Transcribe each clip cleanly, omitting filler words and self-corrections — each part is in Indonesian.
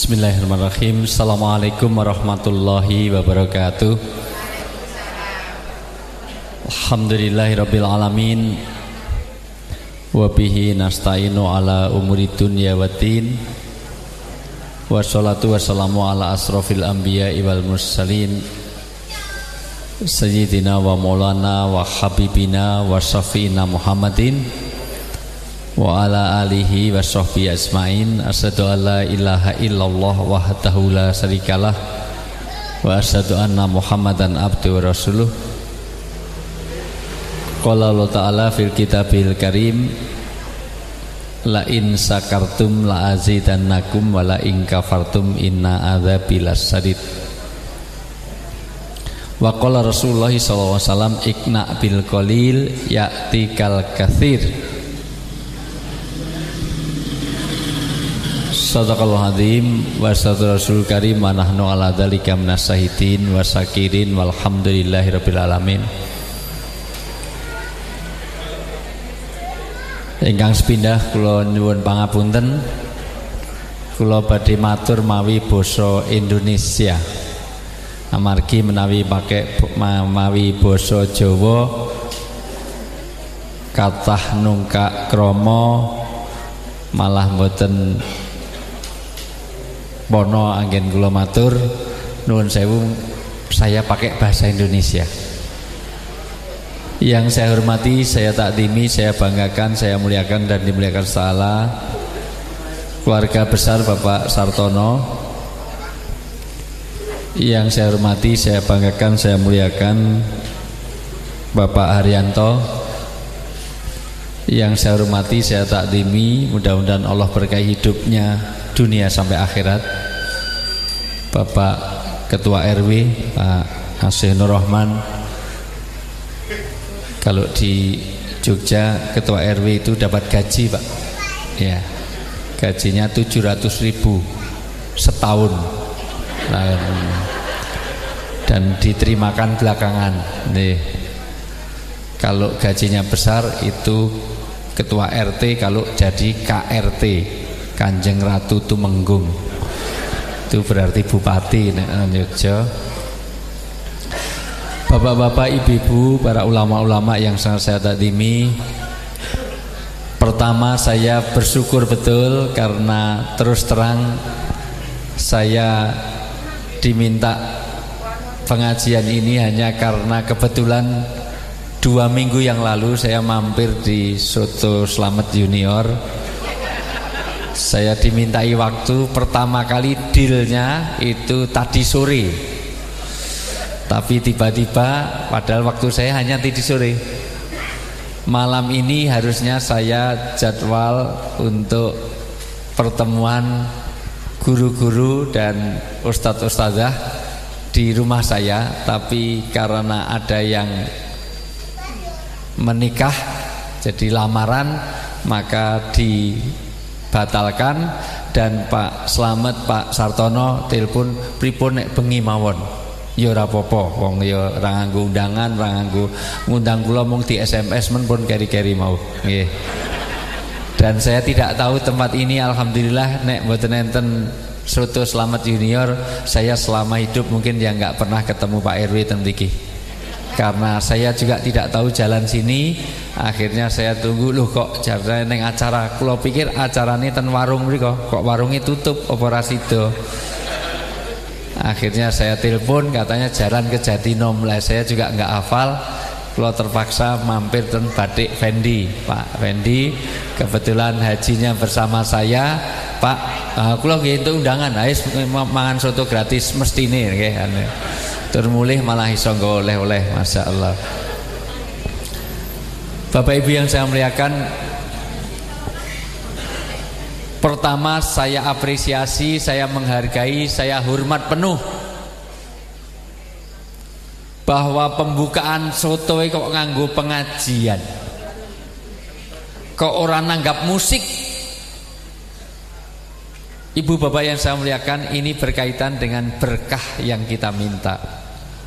Bismillahirrahmanirrahim. Assalamualaikum warahmatullahi wabarakatuh. Alhamdulillahirabbil alamin. Wa bihi nasta'inu ala umuri dunya waddin. Wassalatu wassalamu ala asrofil anbiya'i wal mursalin Sayyidina wa maulana wa habibina wa syafi'ina Muhammadin wa ala alihi wa sahbihi asma'in. Asyhadu an la ilaha illallah wahdahu la syarikalah wa asyhadu anna Muhammadan abduhu wa rasuluh. Qala Allah ta'ala fil kitabil karim, la in sakartum la azidannakum wa la in kafartum inna adzabi lasyadid. Wa qala Rasulullah sallallahu alaihi wasallam ikna bil qalil ya'tikal katsir. Sadaqallahu azim wa sadaqal rasul karim wa nahnu ala dzalika minas syahidin wa syakirin walhamdulillahirabbil alamin. Ingkang sepindah kula nyuwun pangapunten, kula badhe matur mawi basa Indonesia. Amargi menawi pakai mawi basa Jawa kathah nungkak krama malah mboten pono anggen kula matur nuwun sewu, saya pakai bahasa Indonesia. Yang saya hormati, saya takdimi, saya banggakan, saya muliakan dan dimuliakan Allah, keluarga besar Bapak Sartono. Yang saya hormati, saya banggakan, saya muliakan Bapak Haryanto. Yang saya hormati, saya takdimi, mudah-mudahan Allah berkahi hidupnya dunia sampai akhirat, Bapak Ketua RW Pak Asih Nur Rahman. Kalau di Jogja Ketua RW itu dapat gaji Pak, ya, gajinya 700.000 setahun dan diterimakan belakangan nih. Kalau gajinya besar itu Ketua RT, kalau jadi KRT Kanjeng Ratu Tumenggung itu berarti bupati Jogja. Bapak-bapak, ibu-ibu, para ulama-ulama yang sangat saya takdimi, pertama saya bersyukur betul karena terus terang saya diminta pengajian ini hanya karena kebetulan 2 minggu yang lalu saya mampir di Soto Slamet Junior. Saya dimintai waktu, pertama kali dealnya itu tadi sore, tapi tiba-tiba padahal waktu saya hanya tadi sore. Malam ini harusnya saya jadwal untuk pertemuan guru-guru dan ustadz-ustadzah di rumah saya, tapi karena ada yang menikah jadi lamaran maka dibatalkan. Dan Pak Slamet, Pak Sartono telepon pripun nek bengi mawon. Ya ora apa-apa, wong ya ora nganggo undangan, ora nganggo ngundang kula mung di SMS men pun keri-keri mau. Nggih. Dan saya tidak tahu tempat ini, alhamdulillah nek mboten enten Soto Slamet Junior, saya selama hidup mungkin ya enggak pernah ketemu Pak RW ten mriki. Karena saya juga tidak tahu jalan sini, akhirnya saya tunggu, loh kok jarane neng acara. Kula pikir acarane ten warung mriko, kok warungnya tutup apa ora sida. Akhirnya saya telepon, katanya jalan ke Jatinom. Lah saya juga nggak hafal, kalau terpaksa mampir ten Batik Fendi. Pak Fendi kebetulan hajinya bersama saya. Pak, kula nggih entuk undangan, ais mangan soto gratis mestine nggih. Tur mulih malah iso nggo oleh-oleh, masyaallah. Bapak Ibu yang saya muliakan, pertama saya apresiasi, saya menghargai, saya hormat penuh bahwa pembukaan soto kok nganggo pengajian, kok orang nanggap musik. Ibu bapak yang saya muliakan, ini berkaitan dengan berkah yang kita minta.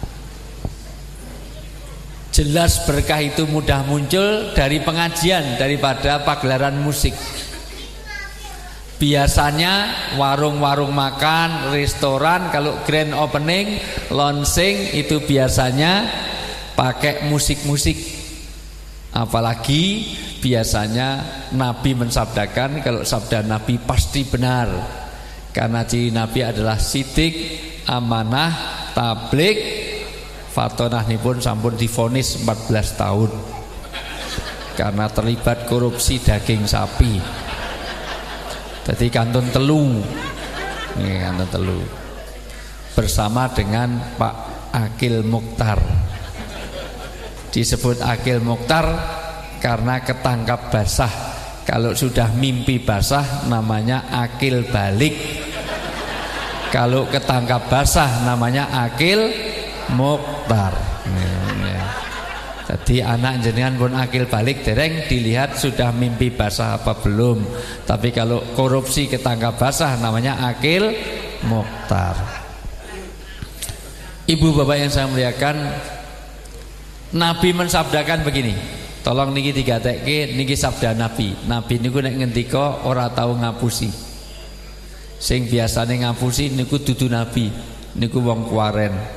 Jelas berkah itu mudah muncul dari pengajian daripada pagelaran musik. Biasanya warung-warung makan, restoran kalau grand opening, launching itu biasanya pakai musik-musik. Apalagi biasanya Nabi mensabdakan, kalau sabda Nabi pasti benar. Karena ciri Nabi adalah sidik, amanah, tablik. Fatonah ini pun sampun divonis 14 tahun karena terlibat korupsi daging sapi. Jadi kantun telu, ini kantun telu, bersama dengan Pak Akil Mukhtar. Disebut Akil Mukhtar karena ketangkap basah. Kalau sudah mimpi basah namanya akil balik. Kalau ketangkap basah namanya Akil Mukhtar. Jadi anak jenengan pun akil balik dereng dilihat sudah mimpi basah apa belum. Tapi kalau korupsi ketangkap basah namanya Akil Mukhtar. Ibu bapak yang saya muliakan, Nabi mensabdakan begini. Tolong niki digatekke, niki sabda Nabi. Nabi niku nek ngendika ora tau ngapusi. Sing biasane ngapusi niku dudu Nabi, niku wong kuaren.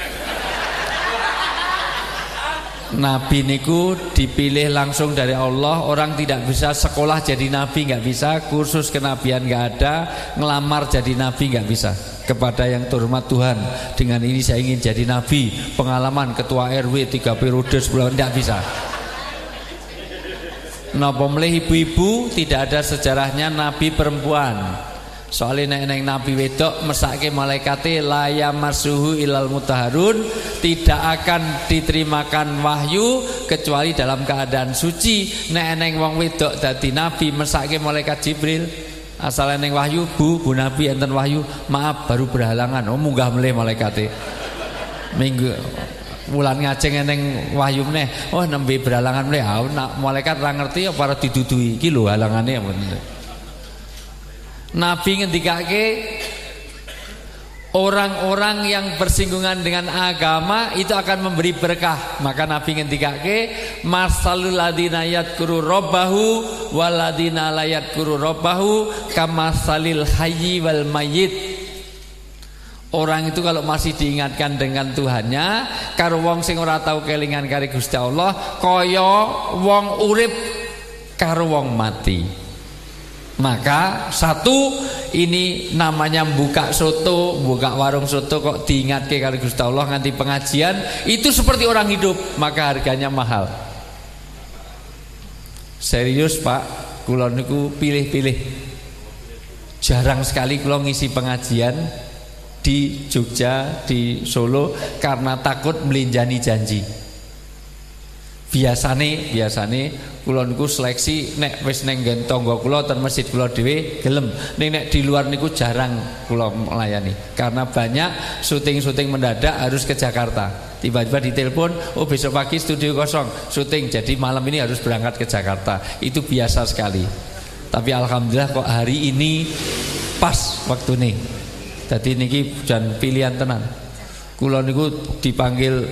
Nabi niku dipilih langsung dari Allah. Orang tidak bisa sekolah jadi nabi, nggak bisa. Kursus kenabian nggak ada. Ngelamar jadi nabi nggak bisa. Kepada yang terhormat Tuhan, dengan ini saya ingin jadi nabi. Pengalaman ketua RW 3 periode sebulan, nggak bisa. Napa mleh ibu-ibu tidak ada sejarahnya nabi perempuan. Soalnya neng nabi wedok mesake malaikate la yamassuhu ilal mutahharun, tidak akan diterimakan wahyu kecuali dalam keadaan suci. Neng wong wedok dadi nabi mesake malaikat Jibril. Asal neng wahyu bu nabi enten wahyu, maaf baru berhalangan. Oh munggah meleh malaikate. Minggu wulan ngajeng eneng wahyu meneh. Oh nembe berhalangan meneh. Malaikat ora ngerti apa ora didudui. Iki lho halangane apa. Nabi ngendikake orang-orang yang bersinggungan dengan agama itu akan memberi berkah. Maka Nabi ngendikake masalul ladina yadhkuru rabbahu waladina la yadhkuru rabbahu kamasalil hayyi wal mayyit. Orang itu kalau masih diingatkan dengan Tuhannya, karo wong sing ora tau kelingan karo Gusti Allah, kaya wong urip karo wong mati. Maka satu, ini namanya buka soto, buka warung soto kok diingatke karo Gusti Allah nganti pengajian, itu seperti orang hidup, maka harganya mahal. Serius Pak, kula niku pilih-pilih. Jarang sekali kula ngisi pengajian di Jogja, di Solo karena takut melinjani janji. Biasane kula niku seleksi nek wis neng nggen tangga kula ten masjid kula dhewe gelem. Nek di luar niku jarang kula melayani karena banyak syuting mendadak harus ke Jakarta. Tiba-tiba ditelepon, oh besok pagi studio kosong, syuting, jadi malam ini harus berangkat ke Jakarta. Itu biasa sekali. Tapi alhamdulillah kok hari ini pas waktu nih. Jadi niki jan pilihan tenan. Kula niku dipanggil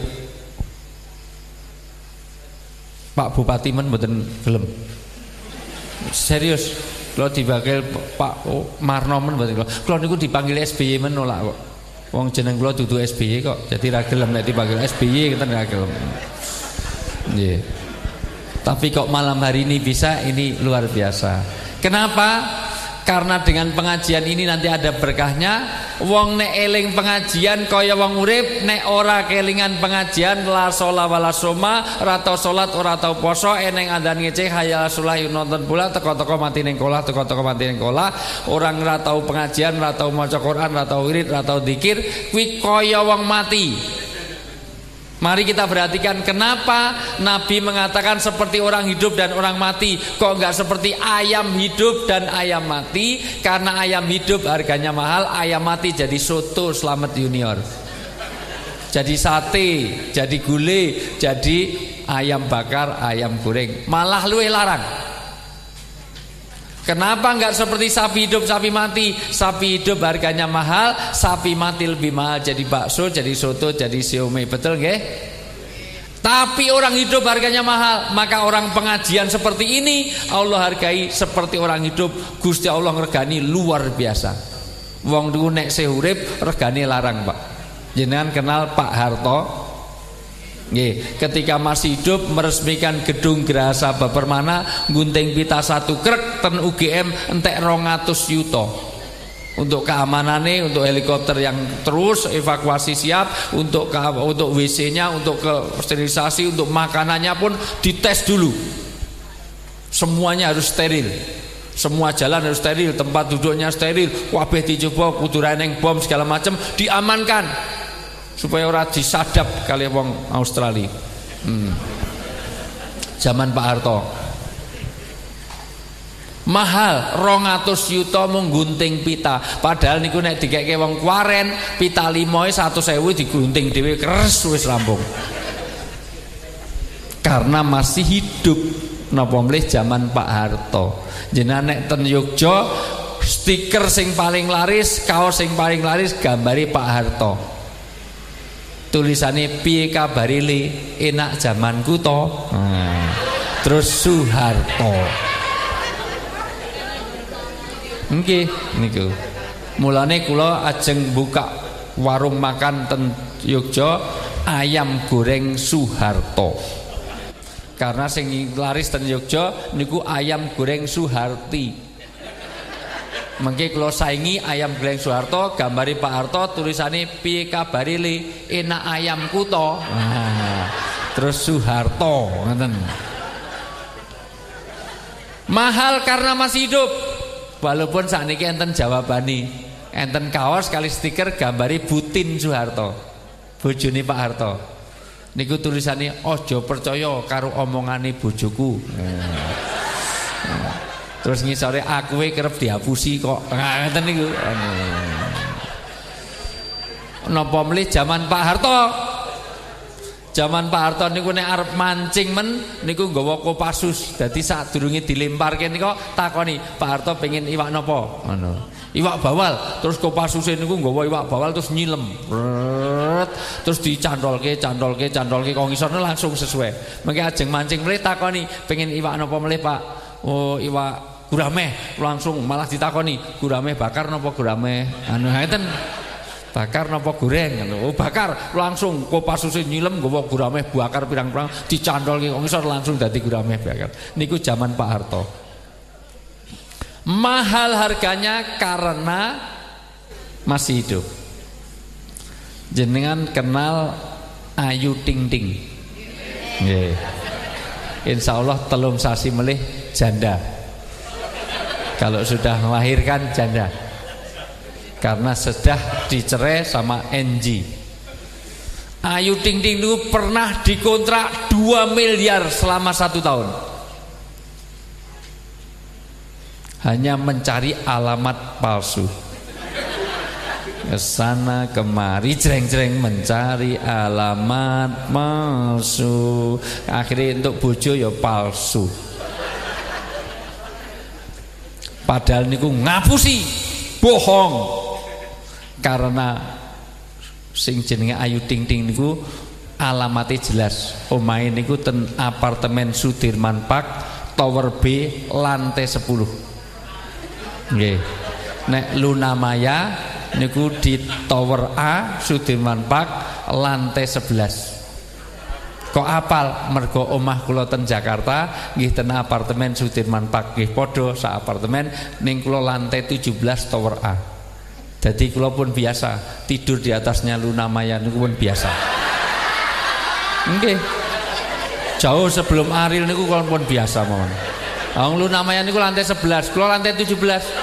Pak Bupati men mboten gelem. Serius, kula dipanggil Pak Marno men mboten. Kula niku dipanggil SBY men nolak kok. Wong jeneng kula dudu SBY kok. Jadi ra gelem nek dipanggil SBY ngeten ra gelem. Nggih. Tapi kok malam hari ini bisa, ini luar biasa. Kenapa? Karena dengan pengajian ini nanti ada berkahnya. Wong nek eling pengajian kaya wong urip, nek ora kelingan pengajian la sholat wala soma, ora tau salat ora tau poso, eneng adzan ngece hayal salat nonton bola teko-teko mati ning kolah, teko-teko mati ning kolah, orang ora tau pengajian, ora tau maca Quran, ora tau wirid, ora tau dzikir, kuwi kaya wong mati. Mari kita perhatikan kenapa Nabi mengatakan seperti orang hidup dan orang mati. Kok enggak seperti ayam hidup dan ayam mati? Karena ayam hidup harganya mahal, ayam mati jadi soto Slamet Junior, jadi sate, jadi gulai, jadi ayam bakar, ayam goreng. Malah luwih larang. Kenapa enggak seperti sapi hidup, sapi mati? Sapi hidup harganya mahal, sapi mati lebih mahal. Jadi bakso, jadi soto, jadi siomay. Betul nggih? Tapi orang hidup harganya mahal. Maka orang pengajian seperti ini Allah hargai seperti orang hidup. Gusti Allah ngergani luar biasa. Wong niku nek seurip regane larang, Pak. Jenengan kenal Pak Harto? Nggih, ketika masih hidup meresmikan gedung Geraha Sabah Permana, gunting pita 1 krek ten UGM entek 200 yuta. Untuk keamanannya, untuk helikopter yang terus evakuasi siap, untuk WC-nya, untuk sterilisasi, untuk makanannya pun dites dulu. Semuanya harus steril. Semua jalan harus steril, tempat duduknya steril, kabeh dicoba kudu reneng bom segala macam diamankan supaya ora disadap kali wong Australia. Zaman Pak Harto. Mahal 200 yuta mung gunting pita. Padahal niku nek dikeke wong kuaren pita 5 100.000 digunting dhewe keres wis rampung. Karena masih hidup napa mlih zaman Pak Harto. Jenengan nek ten Yogya stiker sing paling laris, kaos sing paling laris gambari Pak Harto. Tulisane piye kabare le enak zamanku to. Terus Soeharto. Nggih niku. Mulane kula ajeng buka warung makan ten Yogya ayam goreng Soeharto. Karena sing laris ten Yogya niku ayam goreng Soeharti. Mengke kula saingi ayam goreng Soeharto, gambari Pak Harto, tulisane piye kabare le enak ayamku to. Terus Soeharto ngoten. Mahal karena masih hidup. Walaupun sakniki enten jawabani, enten kaos kali stiker gambari Butin Soeharto, bojone Pak Harto. Niku tulisannya ojo percaya karo omongane bojoku. Terus ngisore aku kerep dihapusi kok. Ngeten niku. Napa mlih zaman Pak Harto? Zaman Pak Harto niku nek arep mancing men niku nggawa Kopassus. Dadi sadurunge dilemparke nika takoni, Pak Harto pengen iwak napa? Ngono. Iwak bawal. Terus Kopassuse niku nggawa iwak bawal terus nyilem. Terus dicandolke kok ngisore langsung sesuai. Mengke ajeng mancing mlih takoni, pengen iwak napa mlih, Pak? Oh, iwak gurame. Langsung malah ditakoni, gurame bakar napa gurame? Ngeten. Bakar napa goreng? Oh, bakar. Langsung Kopassuse nyilem nggawa gurame bakar pirang-pirang dicandolke kok ngisor langsung dadi gurame bakar. Niku zaman Pak Harto. Mahal harganya karena masih hidup. Jenengan kenal Ayu Ting Ting? Nggih. Insyaallah telung sasi melih janda. Kalau sudah melahirkan janda. Karena sudah dicerai sama NG. Ayu Ting Ting itu pernah dikontrak 2 miliar selama 1 tahun. Hanya mencari alamat palsu. Kesana kemari jreng-jreng mencari alamat palsu. Akhirnya untuk bojo ya palsu. Padahal niku ngapusi, bohong. Karena sing jenenge Ayu Ting Ting niku alamatnya jelas. Omahe niku ten apartemen Sudirman Park Tower B lantai 10. Nggih. Nek Luna Maya niku di Tower A Sudirman Park lantai 11. Kok apal? Mergo omah kula ten Jakarta nggih ten apartemen Sudirman Park nggih padha sak apartemen ning kula lantai 17 Tower A. Jadi kula pun biasa tidur di atasnya Luna Maya niku pun biasa. Nggih. Jauh sebelum Ariel niku kula pun biasa mawon. Wong Luna Maya niku lantai 11, kula lantai 17.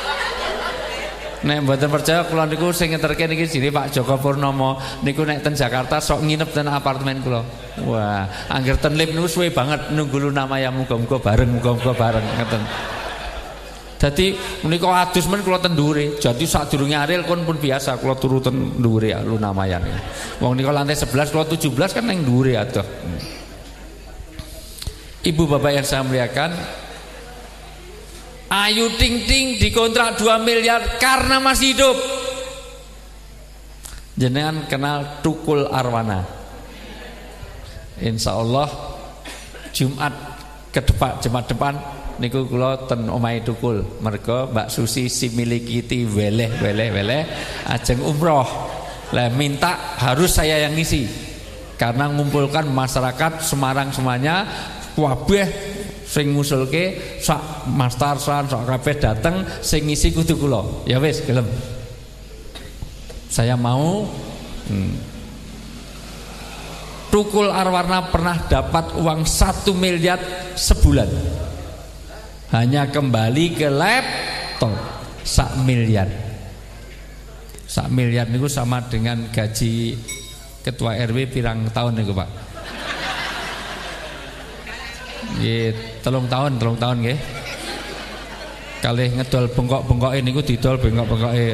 Nek mboten percaya kula niku sing ngeterke niki jine Pak Joko Purnomo niku nek ten Jakarta sok nginep ten apartemen kula. Wah, angger ten lip niku suwe banget nunggu Luna Maya muga-muga bareng ngeten. Dadi menika adus men kula ten ndhuwure. Jadi sadurunge Ariel pun biasa kula turu ten ndhuwure Luna Maya niku. Wong nika lantai 11 kula 17 kan ning ndhuwure adoh. Ibu bapak yang saya muliakan, Ayu Ting Ting dikontrak 2 miliar karena masih hidup. Jenengan kenal Tukul Arwana? Insyaallah Jumat depan niku kula ten omahe Tukul. Merga Mbak Susi si milikiti weleh ajeng umroh. Lah minta harus saya yang ngisi. Karena ngumpulkan masyarakat Semarang semuanya kabeh sing ngusulke sak mastarsan sak kabeh dateng sing ngisi kudu kula. Ya wis gelem. Saya mau Tukul Arwarna pernah dapat uang 1 miliar sebulan. Hanya kembali ke laptop 1 miliar. 1 miliar niku sama dengan gaji ketua RW pirang tahun niku, Pak? Nggih, 3 tahun nggih. Kalih ngedol bengkok-bengkoke niku didol bengkok-bengkoke.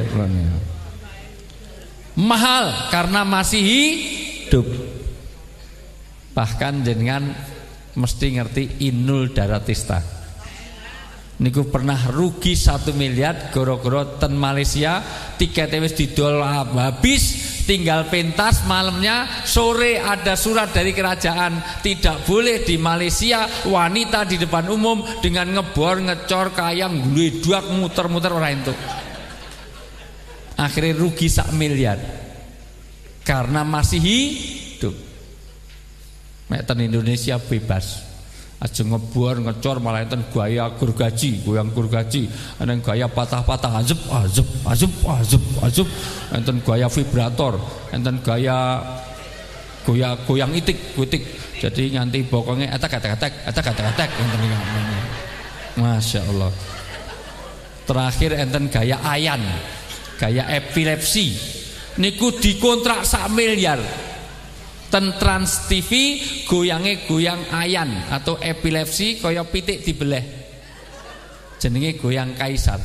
Mahal karena masih hidup. Bahkan jenengan mesti ngerti Inul Daratista niku pernah rugi 1 miliar gara-gara ten Malaysia tiketnya wis didol habis, tinggal pentas malamnya. Sore ada surat dari kerajaan tidak boleh di Malaysia wanita di depan umum dengan ngebor, ngecor, kayang, glueduak, muter-muter ora entuk. Akhirnya rugi 1 miliar karena masih hidup. Mek ten Indonesia bebas. Aja ngebor, ngecor, malah enten gaya gergaji, goyang gergaji, enten gaya patah-patah, azep, enten gaya vibrator, enten gaya goyang itik. Jadi nganti bokongnya atak, enten Masya Allah. Terakhir enten gaya ayan, gaya epilepsi. Niku dikontrak 1 miliar. Ten Trans TV goyange goyang ayan atau epilepsi kaya pitik dibelah. Jenenge goyang kaisar.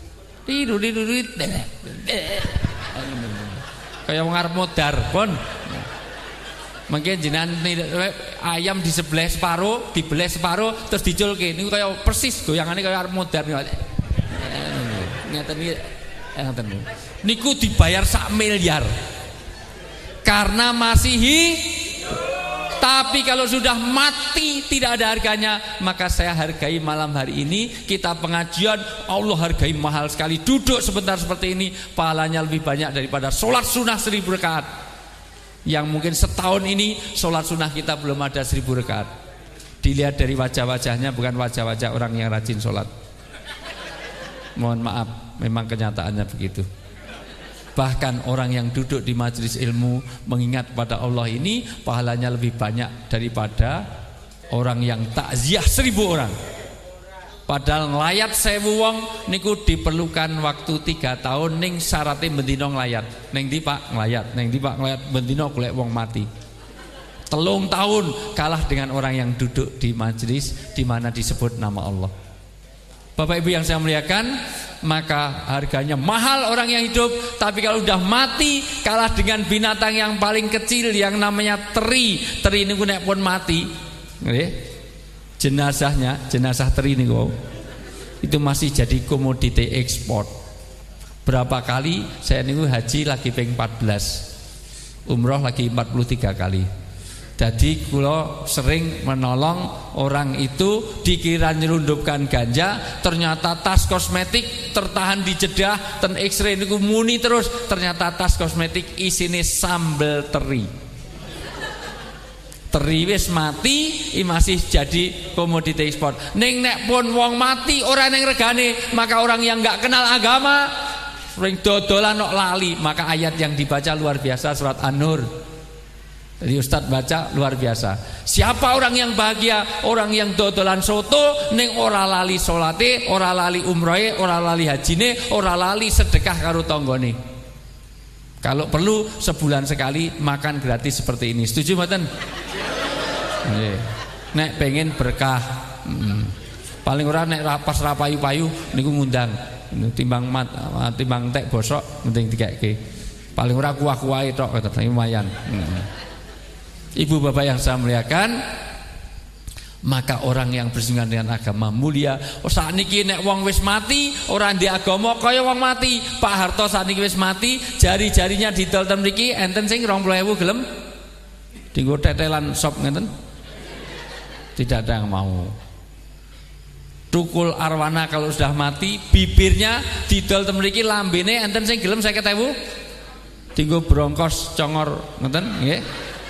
Kaya wong arep modar, pun. Mungkin jenengan ayam di sebelah separuh, dibelah separuh terus diculke. Niku kaya persis goyangane kaya arep modar. Ngeten niku dibayar 1 miliar. Karena masih hidup. Tapi kalau sudah mati tidak ada harganya. Maka saya hargai malam hari ini kita pengajian, Allah hargai mahal sekali. Duduk sebentar seperti ini pahalanya lebih banyak daripada sholat sunnah 1000 rakaat. Yang mungkin setahun ini sholat sunnah kita belum ada 1000 rakaat. Dilihat dari wajah-wajahnya, bukan wajah-wajah orang yang rajin sholat. Mohon maaf, memang kenyataannya begitu. Bahkan orang yang duduk di majelis ilmu mengingat pada Allah ini pahalanya lebih banyak daripada orang yang takziah 1000 orang. Padahal nglayat 1000 wong niku diperlukan waktu 3 tahun ning syarate bendina nglayat. Ning ndi Pak nglayat, ning ndi Pak nglayat bendina golek wong mati. 3 tahun kalah dengan orang yang duduk di majelis di mana disebut nama Allah. Bapak Ibu yang saya muliakan, maka harganya mahal orang yang hidup. Tapi kalau udah mati kalah dengan binatang yang paling kecil yang namanya teri. Teri ini nek pun mati, jenazah teri ini itu masih jadi komoditi ekspor. Berapa kali saya niku haji lagi ping 14, umroh lagi 43 kali. Jadi kula sering menolong orang itu dikira nyelundupkan ganja, ternyata tas kosmetik tertahan di Jeddah, ten X-ray niku muni terus, ternyata tas kosmetik isine sambel teri. Teri wis mati, masih jadi komoditi ekspor. Ning nek pun wong mati ora ning regane, maka orang yang enggak kenal agama sering dodolan kok lali. Maka ayat yang dibaca luar biasa, surat An-Nur. Jadi Ustadz baca luar biasa. Siapa orang yang bahagia? Orang yang dodolan soto ning ora lali salate, ora lali umrohe, ora lali hajine, ora lali sedekah karo tanggane. Kalau perlu sebulan sekali makan gratis seperti ini. Setuju mboten? Nggih. Nek pengen berkah. Paling ora nek pas ra payu-payu niku ngundang. Timbang tek bosok mending dikeke. Paling ora kuah-kuahe tok lumayan. Ibu bapak yang saya muliakan, maka orang yang bersinggungan dengan agama mulia. Saat niki nek wong wis mati ora ndek agama kaya wong mati. Pak Harto saat niki wis mati, jari-jarinya didol ten mriki enten sing 20.000 gelem Dinggo tetelan sop ngeten. Tidak ada yang mau. Tukul arwana kalau sudah mati, bibirnya didol ten mriki, lambene enten sing gelem 50.000. Dinggo brongkos congor ngeten nggih.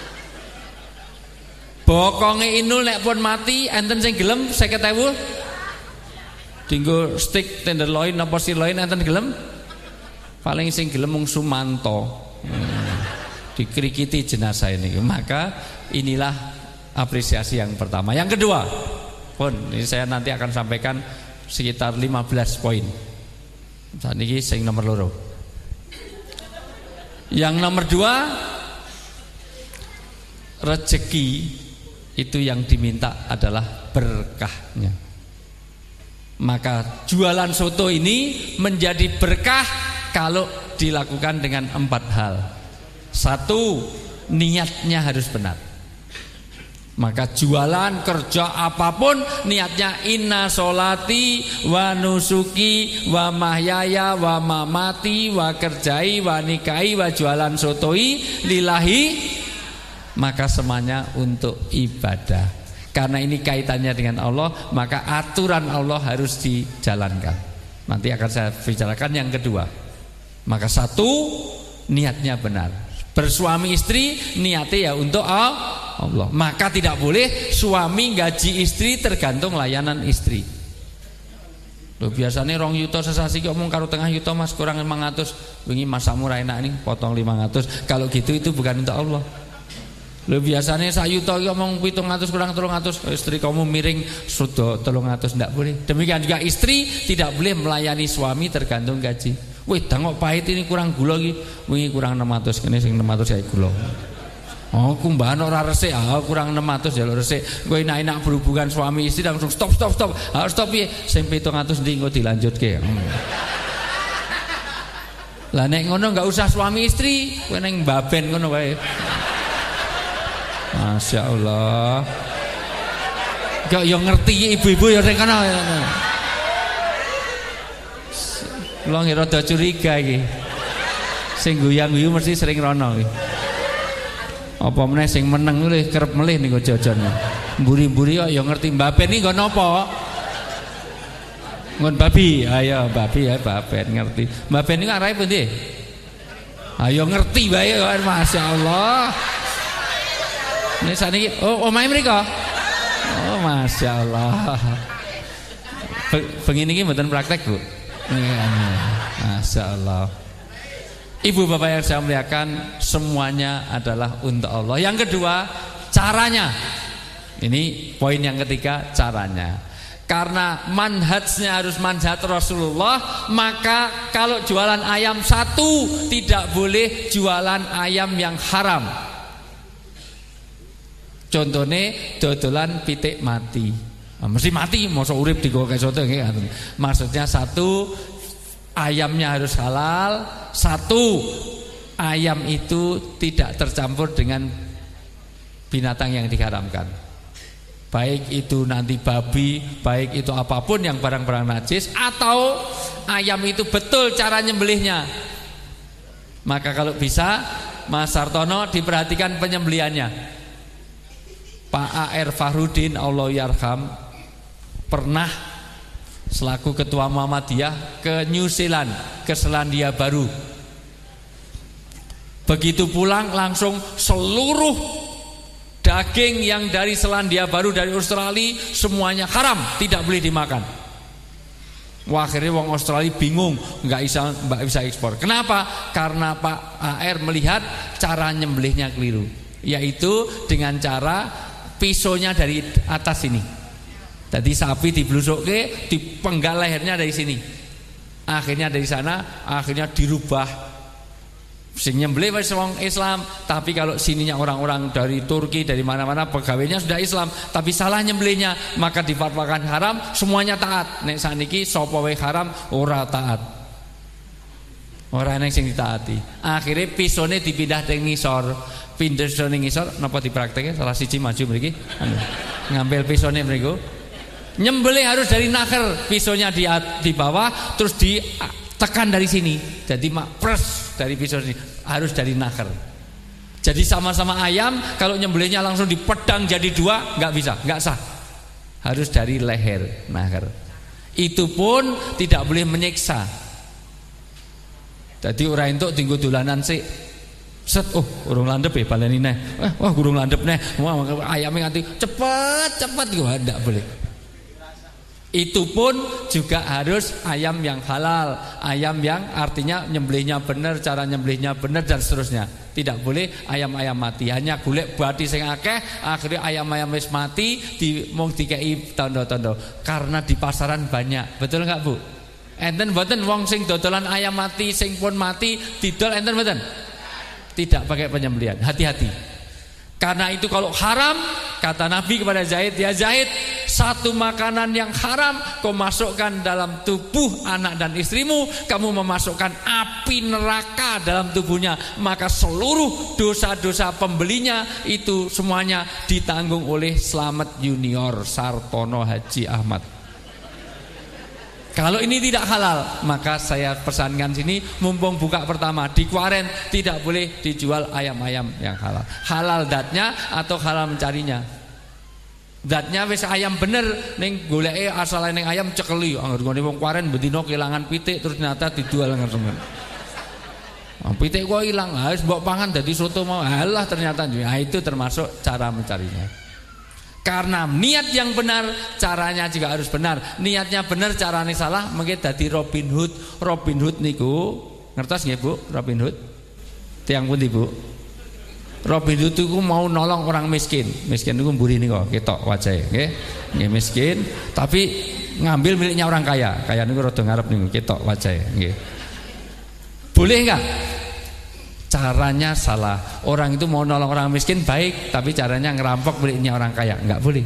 Bokonge Inul nek pun mati enten sing gelem 50.000. Dinggo stick tenderloin napa sirloin enten gelem? Paling sing gelem mung Sumanto. Dikrikiti jenazah ini. Maka inilah apresiasi yang pertama. Yang kedua, pun ini saya nanti akan sampaikan sekitar 15 poin. Saat ini sing nomor loro. Yang nomor 2, rezeki itu yang diminta adalah berkahnya. Maka jualan soto ini menjadi berkah kalau dilakukan dengan 4 hal. 1, niatnya harus benar. Maka jualan, kerja apapun niatnya inna solati wa nusuki wa mahyaya wa mamati wa kerjai wa nikahi wa jualan sotoi lillahi, maka semuanya untuk ibadah. Karena ini kaitannya dengan Allah, maka aturan Allah harus dijalankan. Nanti akan saya bicarakan yang kedua. Maka 1, niatnya benar. Bersuami istri niatnya ya untuk Allah. Maka tidak boleh suami gaji istri tergantung layanan istri. Loh, biasanya 2 yuta sesasi ki omong karo 0,5 yuta Mas, kurang 500. Wingi masamu ra enak nih, potong 500. Kalau gitu itu bukan untuk Allah. Loh, biasanya 1 yuta ki omong 700 kurang 300. Istri kamu miring sudah 300, tidak boleh. Demikian juga istri tidak boleh melayani suami tergantung gaji. Wih, tangok pahit ini kurang gula iki. Wingi kurang 600, kene sing 600 kae gula. Oh, kumbahan ora resik, kurang 600 jaluk resik. Kowe enak-enak berhubungan suami istri langsung stop. Stop piye? Sing 700 ndi engko dilanjutke. Lah nek ngono enggak usah suami istri, kowe ning mbaben ngono wae. Masyaallah. Kok yo ngerti ibu-ibu yo ning kono. Kula ngira rada curiga iki. Sing guyang-guyu mesti sering rono iki. Apa meneh sing meneng luwih kerep melih niku jajan. Mburi-mburi kok ya ngerti Mbaben iki nggon apa? Nggon babi. Ayo babi ya Mbaben ngerti. Mbaben niku arahe pundi? Ayo ngerti wae masyaallah. Nek saniki omahe mriko. Oh masyaallah. Bengi niki mboten praktek, Bu. Masya Allah. Ibu bapak yang saya muliakan, semuanya adalah untuk Allah. Yang kedua, caranya. Ini poin yang ketiga, caranya. Karena manhajnya harus manhaj Rasulullah, maka kalau jualan ayam 1, tidak boleh jualan ayam yang haram. Contohnya dodolan pitik mati. Mesti mati, masa urip digawa kaya soto. Maksudnya 1, ayamnya harus halal. 1, ayam itu tidak tercampur dengan binatang yang diharamkan. Baik itu nanti babi, baik itu apapun yang barang-barang najis, atau ayam itu betul cara nyembelihnya. Maka kalau bisa Mas Sartono diperhatikan penyembelihannya. Pak A.R. Fahrudin Allah yarham pernah selaku ketua Muhammadiyah ke New Zealand, ke Selandia Baru. Begitu pulang langsung seluruh daging yang dari Selandia Baru, dari Australia, semuanya haram, tidak boleh dimakan. Wah, akhirnya wong Australia bingung, nggak bisa ekspor. Kenapa? Karena Pak A.R. melihat cara nyembelihnya keliru, yaitu dengan cara pisaunya dari atas ini. Jadi sapi diblusukke, dipenggal lehernya dari sini. Akhirnya dari sana, akhirnya dirubah. Sing nyembelih wis wong Islam, tapi kalau sininya orang-orang dari Turki, dari mana-mana pegawainya sudah Islam, tapi salah nyembelihnya, maka difatwakan haram, semuanya taat. Nek saniki sapa wae haram ora taat. Ora ana sing ditaati. Akhirnya pisone dipindah teng ngisor. Pindah pisone ngisor napa dipraktekke salah siji maju mriki. Ngambil pisone mriku. Nyembelih harus dari naker, pisaunya di bawah, terus ditekan dari sini. Jadi pres dari pisau ini harus dari naker. Jadi sama-sama ayam, kalau nyembelihnya langsung di pedang jadi 2 nggak bisa, nggak sah. Harus dari leher, nahar. Itu pun tidak boleh menyiksa. Jadi orang itu tinggal dolanan sih. Set, urung landep ya baleni neh. Wah, urung landep neh. Wah, ayamnya nganti cepet gua ndak boleh. Itu pun juga harus ayam yang halal, ayam yang artinya nyembelihnya benar, cara nyembelihnya benar dan seterusnya. Tidak boleh ayam-ayam mati. Hanya golek bati sing akeh, akhirnya ayam-ayam wis mati mung dikei tondo-tondo. Karena di pasaran banyak. Betul enggak, Bu? Enten mboten wong sing dodolan ayam mati sing pun mati didol enten mboten? Tidak pakai penyembelihan. Hati-hati. Karena itu kalau haram, kata Nabi kepada Zaid, ya Zaid, satu makanan yang haram kau masukkan dalam tubuh anak dan istrimu, kamu memasukkan api neraka dalam tubuhnya, maka seluruh dosa-dosa pembelinya itu semuanya ditanggung oleh Slamet Junior Sartono Haji Ahmad. Kalau ini tidak halal, maka saya pesankan sini, mumpung buka pertama di Kuaren tidak boleh dijual ayam-ayam yang halal. Halal datnya atau halal mencarinya. Datnya wis ayam bener, ning goleke asal ning ayam cekeli. Angger ngene wong Kuaren bendina kelangan pitik terus ternyata dijual ngertemen. Pitik kok ilang, wis mbok pangan dadi soto mau. Halah ternyata itu termasuk cara mencarinya. Karena niat yang benar, caranya juga harus benar. Niatnya benar, caranya salah, mungkin dadi Robin Hood. Robin Hood niku, ngertos nggih Bu? Robin Hood. Tiang pundi Bu? Robin Hood itu mau nolong orang miskin. Miskin niku mburi niku ketok wajahe, nggih. Nggih miskin, tapi ngambil miliknya orang kaya. Kaya niku rada ngarep niku ketok wajahe, nggih. Boleh enggak? Caranya salah. Orang itu mau nolong orang miskin baik, tapi caranya ngerampok miliknya orang kaya, enggak boleh.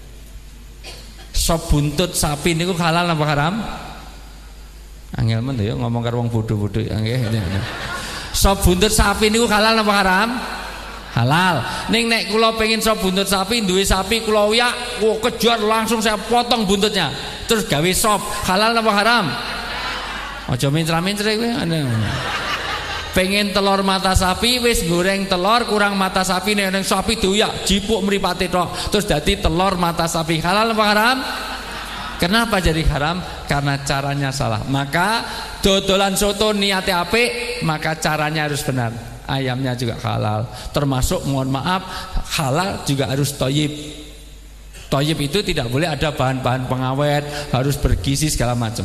Sop buntut sapi niku halal apa haram? Angel men ya ngomong karo wong bodho-bodho nggih. Sop buntut sapi niku halal apa haram? Halal. Ning nek kula pengen sop buntut sapi, duwe sapi kula uyak, kejar langsung saya potong buntutnya, terus gawe sop. Halal apa haram? Aja mintra-mintre kowe pengen telur mata sapi, wis goreng telur kurang mata sapi, nek sapi doyak jipuk mripate tok terus dadi telur mata sapi. Halal apa haram? Kenapa jadi haram? Karena caranya salah. Maka dodolan soto niatnya apik, maka caranya harus benar. Ayamnya juga halal, termasuk mohon maaf halal juga harus thayyib. Thayyib itu tidak boleh ada bahan-bahan pengawet, harus bergizi segala macam.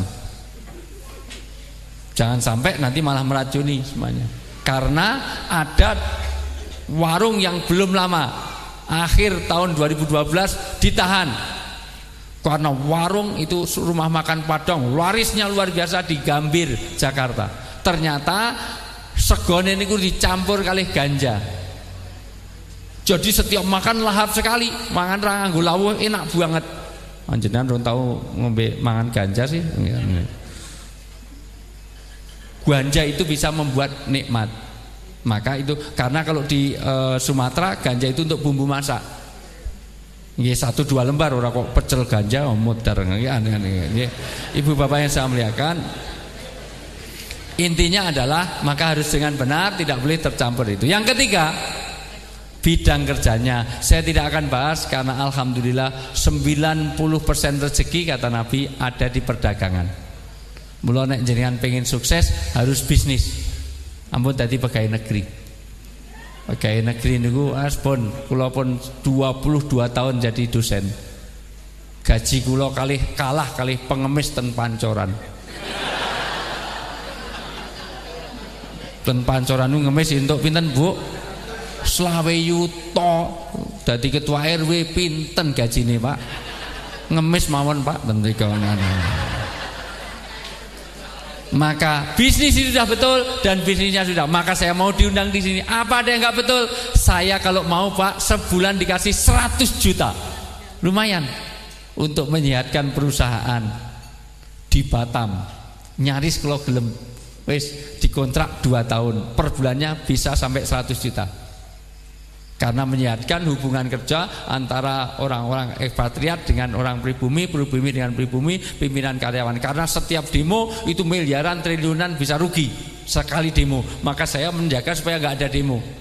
Jangan sampai nanti malah meracuni semuanya. Karena ada warung yang belum lama, akhir tahun 2012 ditahan. Karena warung itu rumah makan Padang, larisnya luar biasa di Gambir, Jakarta. Ternyata segone niku dicampur kali ganja. Jadi setiap makan lahap sekali, mangan ra nganggo lawuh enak banget. Panjenengan ron tau ngombe mangan ganja sih? Ganja itu bisa membuat nikmat. Maka itu karena kalau di Sumatera ganja itu untuk bumbu masak. Nggih 1-2 lembar ora kok pecel ganja muter nggih aneh-aneh. Ibu bapak yang saya muliakan, intinya adalah maka harus dengan benar, tidak boleh tercampur itu. Yang ketiga, bidang kerjanya. Saya tidak akan bahas karena alhamdulillah 90% rezeki kata Nabi ada di perdagangan. Mula nek jenengan pengen sukses harus bisnis. Ampun dadi pegawai negeri. Pegawai negeri niku aspun kula pun 22 tahun jadi dosen. Gaji kula kalah kalih pengemis ten Pancoran. Ten Pancoran niku ngemis entuk pinten, Bu? 20 yuta. Dadi ketua RW pinten gajine, Pak? Ngemis mawon, Pak, ten mriko ngene. Maka bisnis itu sudah betul dan bisnisnya sudah. Maka saya mau diundang di sini. Apa ada yang nggak betul? Saya kalau mau Pak sebulan dikasih 100 juta, lumayan untuk menyehatkan perusahaan di Batam. Nyaris kalau gelem, wis dikontrak 2 tahun, per bulannya bisa sampai 100 juta. Karena menyehatkan hubungan kerja antara orang-orang ekspatriat dengan orang pribumi, pribumi dengan pribumi, pimpinan karyawan. Karena setiap demo itu miliaran, triliunan bisa rugi sekali demo. Maka saya menjaga supaya nggak ada demo.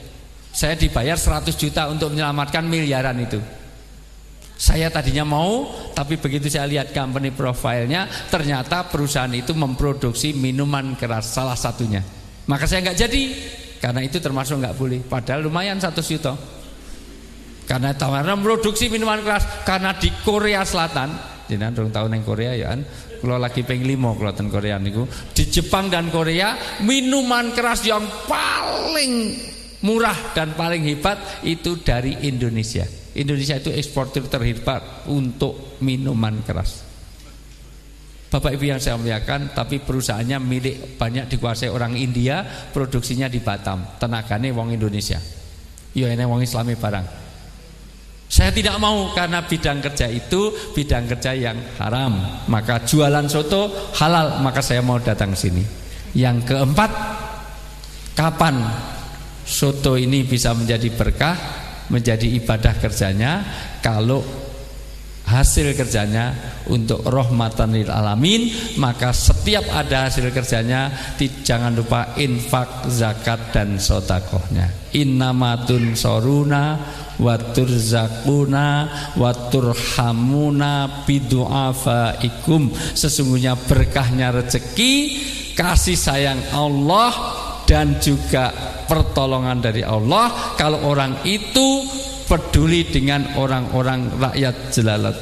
Saya dibayar 100 juta untuk menyelamatkan miliaran itu. Saya tadinya mau, tapi begitu saya lihat company profile-nya, ternyata perusahaan itu memproduksi minuman keras salah satunya. Maka saya nggak jadi, karena itu termasuk nggak boleh. Padahal lumayan 100 juta. Karena tawaran memproduksi minuman keras, karena di Korea Selatan, jenengan dong tahun yang Korea ya kan, kalau lagi pengen limo kalau ten Korea niku, di Jepang dan Korea minuman keras yang paling murah dan paling hebat itu dari Indonesia. Indonesia itu eksportir terhebat untuk minuman keras. Bapak Ibu yang saya muliakan, tapi perusahaannya milik banyak dikuasai orang India, produksinya di Batam, tenagane wong Indonesia. Ya ini wong Islami barang. Saya tidak mau karena bidang kerja itu bidang kerja yang haram. Maka jualan soto halal, maka saya mau datang sini. Yang keempat, kapan soto ini bisa menjadi berkah, menjadi ibadah kerjanya? Kalau hasil kerjanya untuk rahmatan lil alamin, maka setiap ada hasil kerjanya jangan lupa infak, zakat dan sedekahnya. Innamatun soruna waturzakuna waturhamuna bidu'afaikum. Sesungguhnya berkahnya rezeki, kasih sayang Allah dan juga pertolongan dari Allah kalau orang itu peduli dengan orang-orang rakyat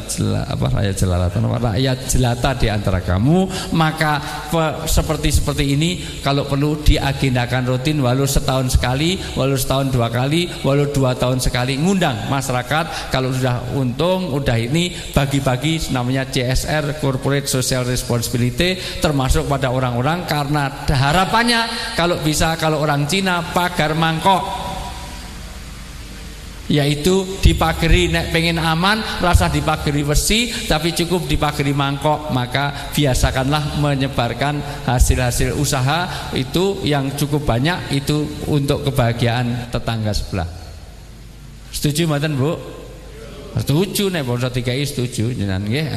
jelata di antara kamu. Maka seperti ini kalau perlu diagendakan rutin, walau setahun sekali, walau setahun 2 kali, walau 2 tahun sekali, ngundang masyarakat. Kalau sudah untung, udah ini bagi-bagi, namanya CSR, Corporate Social Responsibility, termasuk pada orang-orang, karena harapannya kalau bisa, kalau orang Cina pagar mangkok, yaitu dipagari, nek pengen aman rasa dipagari besi, tapi cukup dipagari mangkok. Maka biasakanlah menyebarkan hasil-hasil usaha itu yang cukup banyak, itu untuk kebahagiaan tetangga sebelah. Setuju mboten Bu? Setuju, nek bangsa dikai setuju jenengan nggih.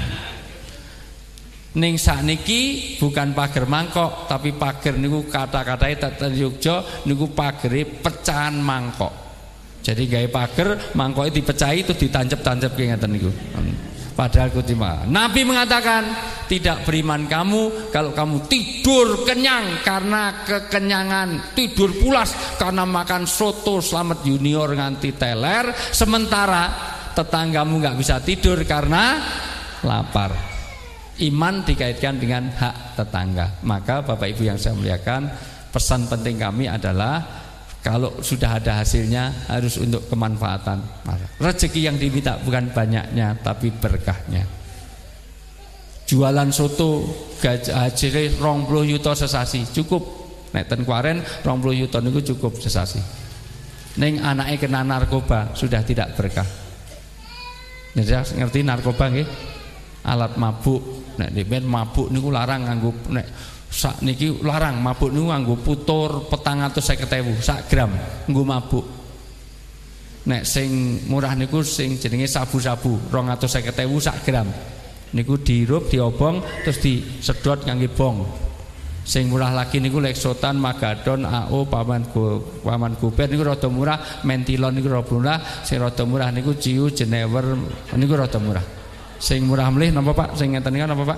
Ning sakniki bukan pager mangkok, tapi pager niku kata-katane teten Yogya niku pagere pecahan mangkok. Jadi gawe pager, mangkoknya dipecahi, itu ditancap-tancap kayak ngeten niku. Padahal kutima. Nabi mengatakan, tidak beriman kamu kalau kamu tidur kenyang karena kekenyangan, tidur pulas karena makan soto Slamet Junior nganti teler, sementara tetanggamu nggak bisa tidur karena lapar. Iman dikaitkan dengan hak tetangga. Maka Bapak Ibu yang saya muliakan, pesan penting kami adalah kalau sudah ada hasilnya harus untuk kemanfaatan. Rezeki yang diminta bukan banyaknya, tapi berkahnya. Jualan soto hasilnya 20 yuta sesasi cukup. Nek ten kuaren 20 yuta niku cukup sesasi. Ning anake kena narkoba sudah tidak berkah. Ngerti narkoba nggih? Alat mabuk. Nek dipen mabuk niku larang nganggo, nek sak niki larang mabuk niku nganggo putur 450.000 sak gram nggo mabuk. Nek sing murah niku sing jenenge sabu-sabu 250.000 sak gram. Niku dirup, diobong, terus disedot ngangge bong. Sing murah lagi niku Lexotan, Magadon, AO, Paman Guber niku rada murah, Mentilon niku rada murah, sing rada murah niku Ciu, Jenewer niku rada murah. Sing murah mlih napa Pak? Sing ngeten niku napa Pak?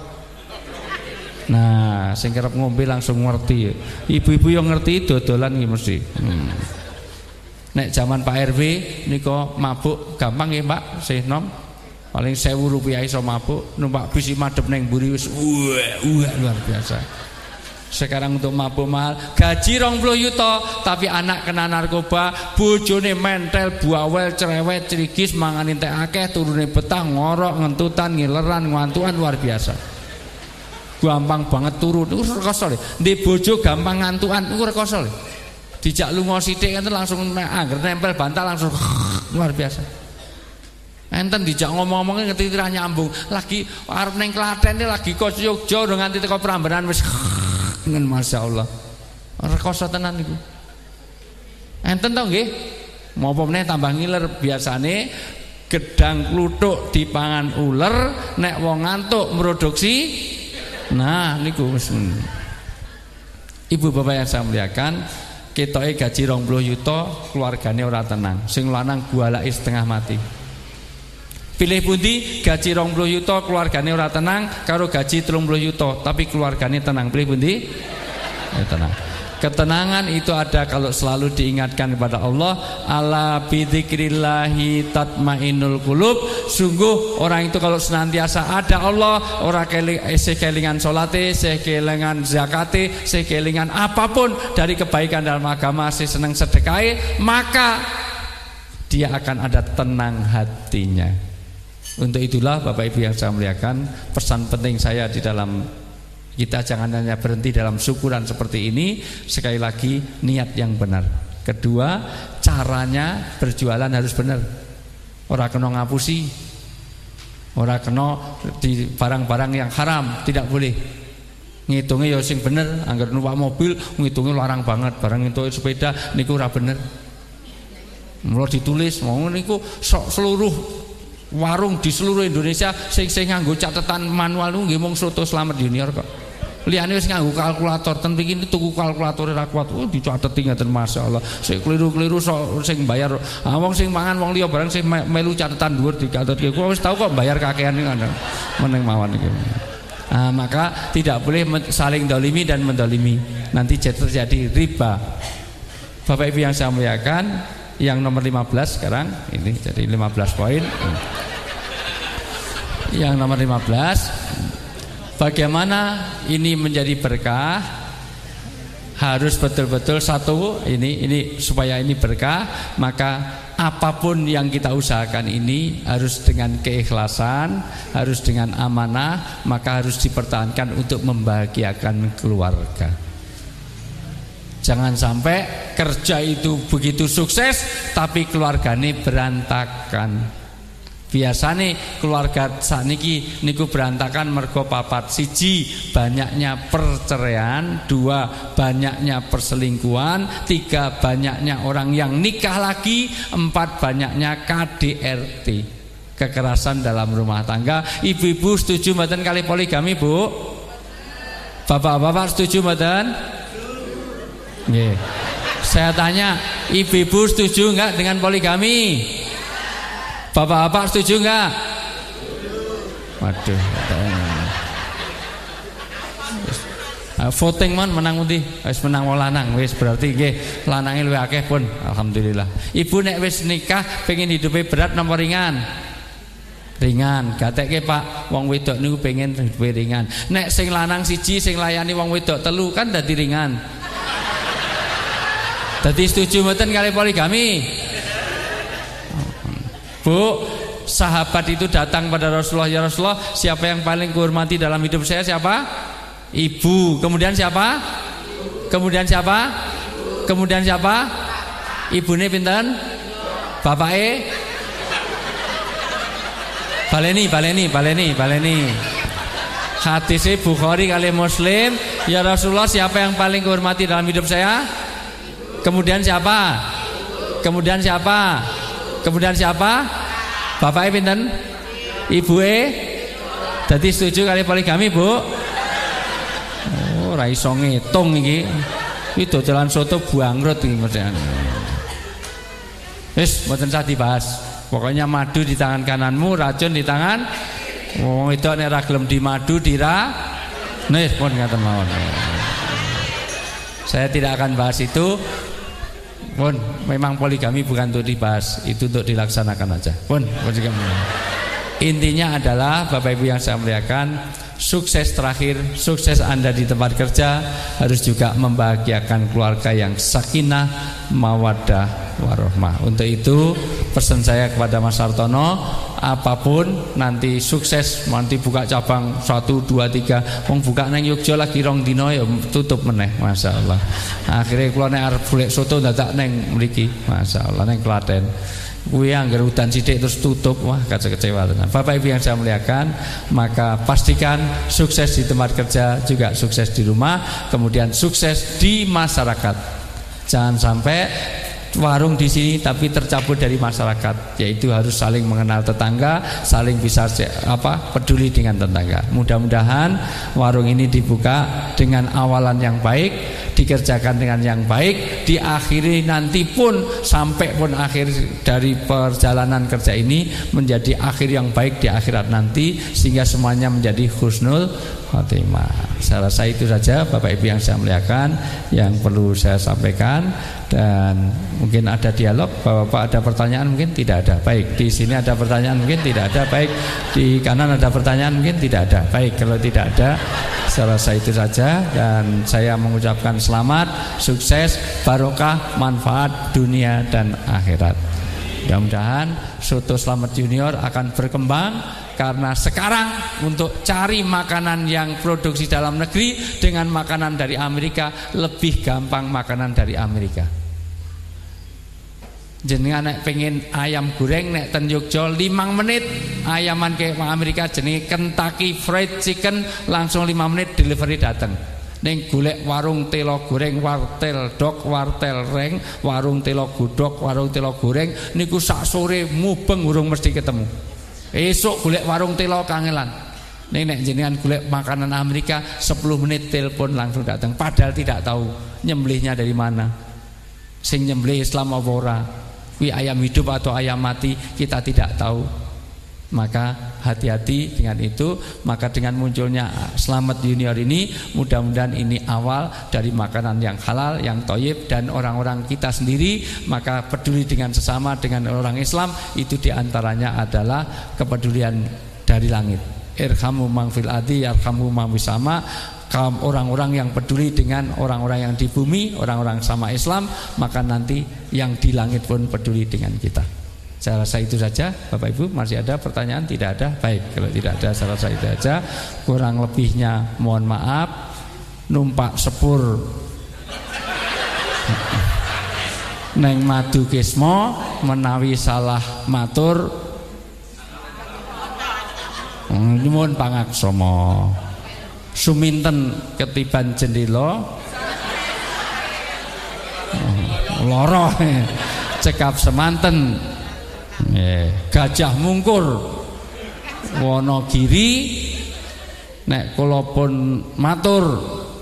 Nah, sing kerep ngombe langsung ngerti. Ibu-ibu yang ngerti dodolan iki mesti. Nek zaman Pak RW nika mabuk gampang nggih Pak, sih nom. Paling 1.000 rupiah iso mabuk, numpak bis madhep ning mburi wis luar biasa. Sekarang untuk mabuk mahal, gaji 20 yuta, tapi anak kena narkoba, bojone mentel, buawel, cerewet, cerigis, mangan entek akeh, turune betah, ngorok, ngentutan, ngileran, ngantuan luar biasa. Gampang banget turu, itu rekoso le. Ndek bojo gampang ngantukan, itu rekoso le. Dijak lunga sithik enten langsung angger nempel bantal langsung luar biasa. Enten dijak ngomong-ngomongnya ngerti ra nyambung. Lagi arep ning Klaten lagi kos Yogya udah nganti teko Prambanan wis ngen masyaallah. Rekoso tenan niku. Enten to nggih? Mopo meneh tambah ngiler, biasane gedang kluthuk dipangan uler, nek wong ngantuk produksi. Nah niku wis. Ibu bapak yang saya muliakan, ketoke gaji 20 yuta, keluargane ora tenang. Sing lanang gualake setengah mati. Pilih pundi? Gaji 20 yuta, keluargane ora tenang, karo gaji 30 yuta tapi keluargane tenang. Pilih pundi? Ya, tenang. Ketenangan itu ada kalau selalu diingatkan kepada Allah. Ala bidzikrillahi tatmainnul qulub. Sungguh orang itu kalau senantiasa ada Allah, ora kelingan salate, kelingan zakate, kelingan apapun dari kebaikan dalam agama, seneng sedekahe, maka dia akan ada tenang hatinya. Untuk itulah Bapak Ibu yang saya muliakan, pesan penting saya di dalam kita jangan hanya berhenti dalam syukuran seperti ini. Sekali lagi, niat yang benar. Kedua, caranya berjualan harus benar. Ora kena ngapusi, ora kena di barang-barang yang haram, tidak boleh. Ngitungnya ya sing bener. Angger numpak mobil ngitungnya larang banget. Barang itu sepeda niku ora bener. Mula ditulis mau niku seluruh warung di seluruh Indonesia sing nganggo catatan manual niku nggih mung Soto Slamet Junior kok. Liyane wis nganggo kalkulator, ten mriki tuku kalkulator ora kuat. Oh dicateti ngaten masyaallah. Sing kliru-kliru sing bayar. Ah wong sing mangan wong liya barang sing melu catatan dhuwur dicathetke. Kuwi wis tau kok bayar kakean ngono. Meneng mawon iki. Maka tidak boleh saling dolimi dan mendolimi. Nanti terjadi riba. Bapak Ibu yang saya muliakan, yang nomor 15 sekarang ini jadi 15 poin. Yang nomor 15, bagaimana ini menjadi berkah? Harus betul-betul satu ini supaya ini berkah, maka apapun yang kita usahakan ini harus dengan keikhlasan, harus dengan amanah, maka harus dipertahankan untuk membahagiakan keluarga. Jangan sampai kerja itu begitu sukses tapi keluargane berantakan. Biasane keluarga sakniki niku berantakan mergo papat. Siji, banyaknya perceraian. Dua, banyaknya perselingkuhan. Tiga, banyaknya orang yang nikah lagi. Empat, banyaknya KDRT, kekerasan dalam rumah tangga. Ibu-ibu setuju mboten kali poligami, Bu? Bapak-bapak setuju mboten? Nggih. Saya tanya, ibu-ibu setuju enggak dengan poligami? Bapak-bapak setuju enggak? Waduh. Voting mon menang undi, wis menang wong lanang, wis berarti nggih lanange luwih akeh pun alhamdulillah. Ibu nek wis nikah pengen hidupe berat napa ringan? Ringan. Gatekke Pak, wong wedok niku pengen hidupe ringan. Nek sing lanang siji sing layani wong wedok telu kan dadi ringan. Dadi setuju mboten kali poligami? Bu, sahabat itu datang pada Rasulullah, ya Rasulullah, siapa yang paling kuhormati dalam hidup saya? Siapa? Ibu. Kemudian siapa? Kemudian siapa? Kemudian siapa? Ibune pinten? Bapake? Baleni. Hadisnya Bukhari kali Muslim, ya Rasulullah, siapa yang paling kuhormati dalam hidup saya? Kemudian siapa? Kemudian siapa? Kemudian siapa? Bapaknya pinten? Ibuke? Dadi setuju kali poligami, Bu? Oh, ora iso ngitung iki. Iki dodolan soto bangkrut iki mesti. Wis mboten usah dibahas. Pokoknya madu di tangan kananmu, racun di tangan. Oh, itu nek ra gelem di madu dira. Nih, pun ngaten mawon. Saya tidak akan bahas itu. Pun memang poligami bukan untuk dibahas, itu untuk dilaksanakan aja. Pun intinya adalah Bapak Ibu yang saya muliakan, sukses terakhir, sukses Anda di tempat kerja harus juga membahagiakan keluarga yang sakinah, mawaddah, warahmah. Untuk itu pesan saya kepada Mas Sartono, apapun nanti sukses, nanti buka cabang 1, 2, 3, wong buka neng Yogyo lagi rong dino ya tutup meneh, Masya Allah. Akhirnya kalau nek arep golek soto dadak neng mriki, Masya Allah, neng Klaten. Kuwi anggar udan sithik terus tutup, wah kecewa tenan. Bapak Ibu yang saya muliakan, maka pastikan sukses di tempat kerja juga sukses di rumah, kemudian sukses di masyarakat. Jangan sampai warung di sini tapi tercabut dari masyarakat, yaitu harus saling mengenal tetangga, saling bisa peduli dengan tetangga. Mudah-mudahan warung ini dibuka dengan awalan yang baik, dikerjakan dengan yang baik, diakhiri nanti pun sampai pun akhir dari perjalanan kerja ini menjadi akhir yang baik di akhirat nanti, sehingga semuanya menjadi husnul khotimah. Saya rasa itu saja Bapak Ibu yang saya muliakan yang perlu saya sampaikan. Dan mungkin ada dialog. Bapak ada pertanyaan mungkin tidak ada. Baik, di sini ada pertanyaan mungkin tidak ada. Baik, di kanan ada pertanyaan mungkin tidak ada. Baik, kalau tidak ada, saya rasa itu saja. Dan saya mengucapkan selamat, sukses, barokah, manfaat dunia dan akhirat. Mudah-mudahan Soto Slamet Junior akan berkembang, karena sekarang untuk cari makanan yang produksi dalam negeri dengan makanan dari Amerika lebih gampang makanan dari Amerika. Jenengan nek pengen ayam goreng nek ten Yogya 5 menit ayaman ke Amerika jenenge Kentucky Fried Chicken, langsung 5 menit delivery datang. Ning golek warung telo goreng, wartel dok, wartel reng, warung telo godok, warung telo goreng niku sak sore mubeng urung mesti ketemu. Esok golek warung telo kangelan. Ning nek jenengan golek makanan Amerika 10 menit telepon langsung datang, padahal tidak tahu nyembelihnya dari mana. Sing nyembelih Islam apa ora? Kuwi ayam hidup atau ayam mati kita tidak tahu. Maka hati-hati dengan itu. Maka dengan munculnya Slamet Junior ini, mudah-mudahan ini awal dari makanan yang halal, yang thayyib, dan orang-orang kita sendiri maka peduli dengan sesama, dengan orang Islam itu diantaranya adalah kepedulian dari langit. Irhamu man fil ardi yarhamu man fis sama. Kaum orang-orang yang peduli dengan orang-orang yang di bumi, orang-orang sama Islam, maka nanti yang di langit pun peduli dengan kita. Saya rasa itu saja. Bapak Ibu masih ada pertanyaan? Tidak ada? Baik, kalau tidak ada saya rasa itu saja. Kurang lebihnya mohon maaf. Numpak sepur neng madu kismo menawi salah matur nyuwun pangaksama. Suminten ketiban jendela loro cekap semanten. Gajah mungkur Wonogiri nek kula pun matur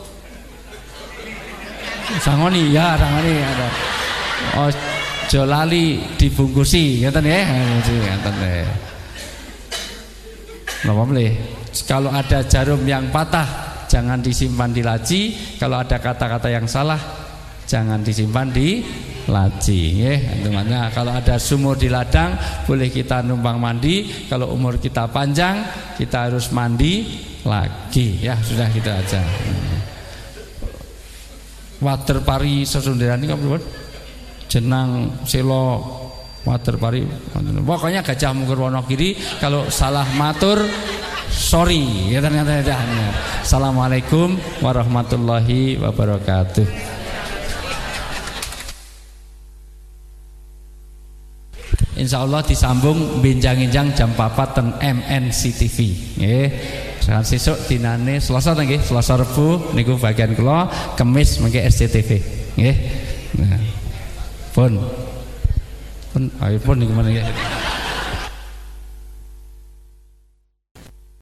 sangoni ya, sangoni ada. Aja lali dibungkusi ngoten nggih, ngoten nggih. Napa mlih? Kalau ada jarum yang patah jangan disimpan di laci, kalau ada kata-kata yang salah jangan disimpan di laci, nggih. Kalau ada sumur di ladang boleh kita numpang mandi, kalau umur kita panjang kita harus mandi lagi, ya sudah gitu aja. Water pari sesunderan ini kan jenang selo water pari, pokoknya Gajah Mungkur Wonogiri. Kalau salah matur sorry ya, ternyata. Assalamualaikum warahmatullahi wabarakatuh. Insya Allah disambung benjang-benjang jam 4 ten MNCTV. Nggih. Saat sesuk dinane Selasa nggih, Selasa Rebu niku bagian kula, Kamis mengke SCTV. Nggih. Nah. Pun ayo pun niku meneh.